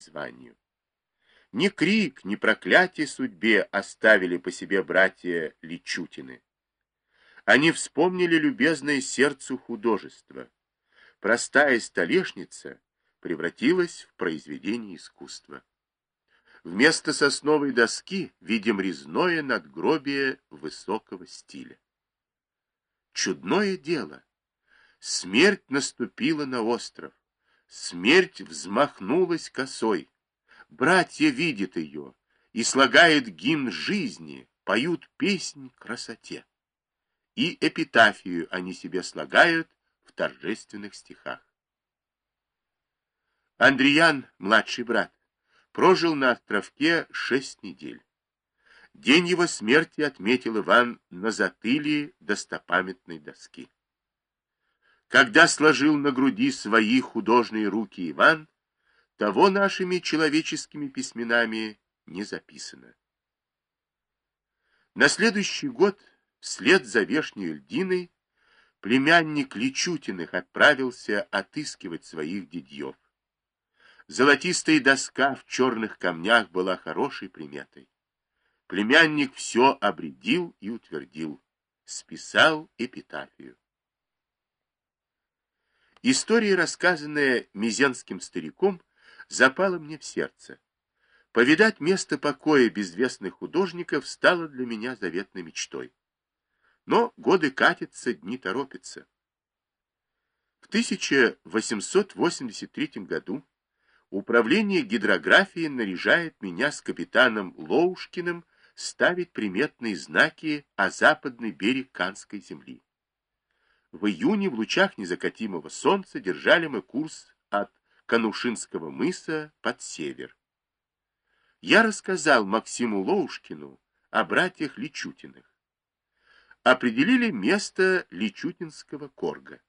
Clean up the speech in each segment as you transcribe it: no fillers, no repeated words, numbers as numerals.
званию. Ни крик, ни проклятие судьбе оставили по себе братья Личутины. Они вспомнили любезное сердцу художество. Простая столешница превратилась в произведение искусства. Вместо сосновой доски видим резное надгробие высокого стиля. Чудное дело. Смерть наступила на остров. Смерть взмахнулась косой. Братья видят ее и слагают гимн жизни, поют песнь красоте. И эпитафию они себе слагают в торжественных стихах. Андриян, младший брат, прожил на островке 6 недель. День его смерти отметил Иван на затылье достопамятной доски. Когда сложил на груди свои художные руки Иван, того нашими человеческими письменами не записано. На следующий год, вслед за Вешней льдиной, племянник Личутиных отправился отыскивать своих дядьев. Золотистая доска в черных камнях была хорошей приметой. Племянник все обредил и утвердил, списал эпитафию. История, рассказанная мезенским стариком, запала мне в сердце. Повидать место покоя безвестных художников стало для меня заветной мечтой. Но годы катятся, дни торопятся. В 1883 году Управление гидрографии наряжает меня с капитаном Лоушкиным ставить приметные знаки о западный берег Канской земли. В июне в лучах незакатимого солнца держали мы курс от Канушинского мыса под север. Я рассказал Максиму Лоушкину о братьях Личутиных. Определили место Личутинского корга.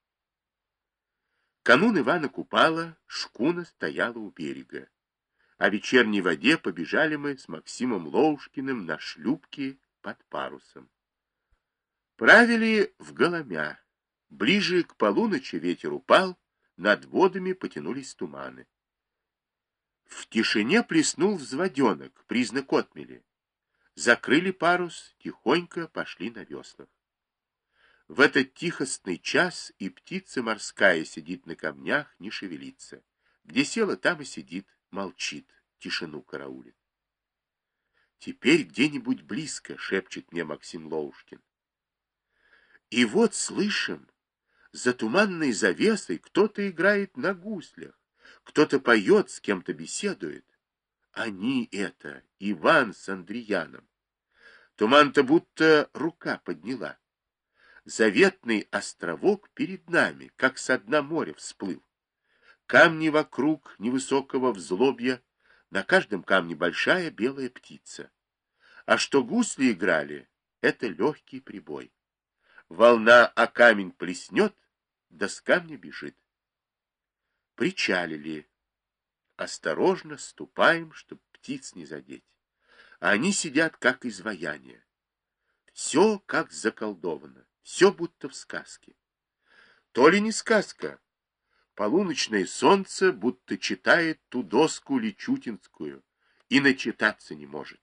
Канун Ивана Купала шкуна стояла у берега. О вечерней воде побежали мы с Максимом Лоушкиным на шлюпке под парусом. Правили в Голомя. Ближе к полуночи ветер упал, над водами потянулись туманы. В тишине плеснул взводенок, признак отмели. Закрыли парус, тихонько пошли на веслах. В этот тихостный час и птица морская сидит на камнях, не шевелится. Где села, там и сидит, молчит, тишину караулит. «Теперь где-нибудь близко», — шепчет мне Максим Лоушкин. И вот слышим, за туманной завесой кто-то играет на гуслях, кто-то поет, с кем-то беседует. Они это, Иван с Андрияном. Туман-то будто рука подняла. Заветный островок перед нами, как со дна моря всплыл. Камни вокруг невысокого взлобья, на каждом камне большая белая птица. А что гусли играли, это легкий прибой. Волна о камень плеснет, да с камня бежит. Причалили. Осторожно ступаем, чтоб птиц не задеть. А они сидят, как изваяние. Все, как заколдовано. Все будто в сказке. То ли не сказка. Полуночное солнце будто читает ту доску личутинскую и начитаться не может.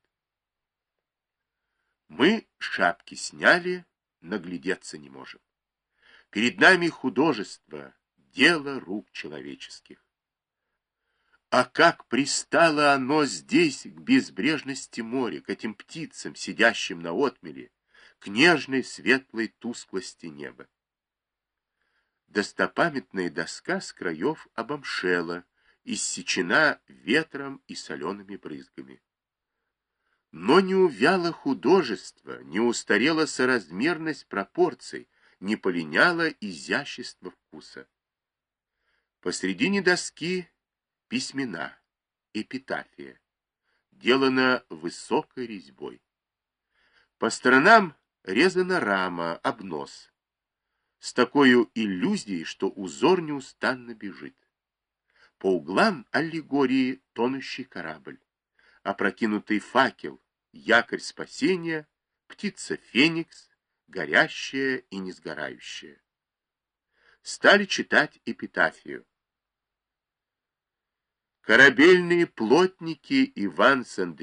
Мы шапки сняли, наглядеться не можем. Перед нами художество, дело рук человеческих. А как пристало оно здесь к безбрежности моря, к этим птицам, сидящим на отмеле, к нежной светлой тусклости неба. Достопамятная доска с краев обомшела, иссечена ветром и солеными брызгами. Но не увяло художество, не устарела соразмерность пропорций, не полиняло изящество вкуса. Посредине доски письмена, эпитафия, делана высокой резьбой. По сторонам резана рама, обнос, с такой иллюзией, что узор неустанно бежит. По углам аллегории тонущий корабль, опрокинутый факел, якорь спасения, птица Феникс, горящая и несгорающая. Стали читать эпитафию. Корабельные плотники Иван с Андреем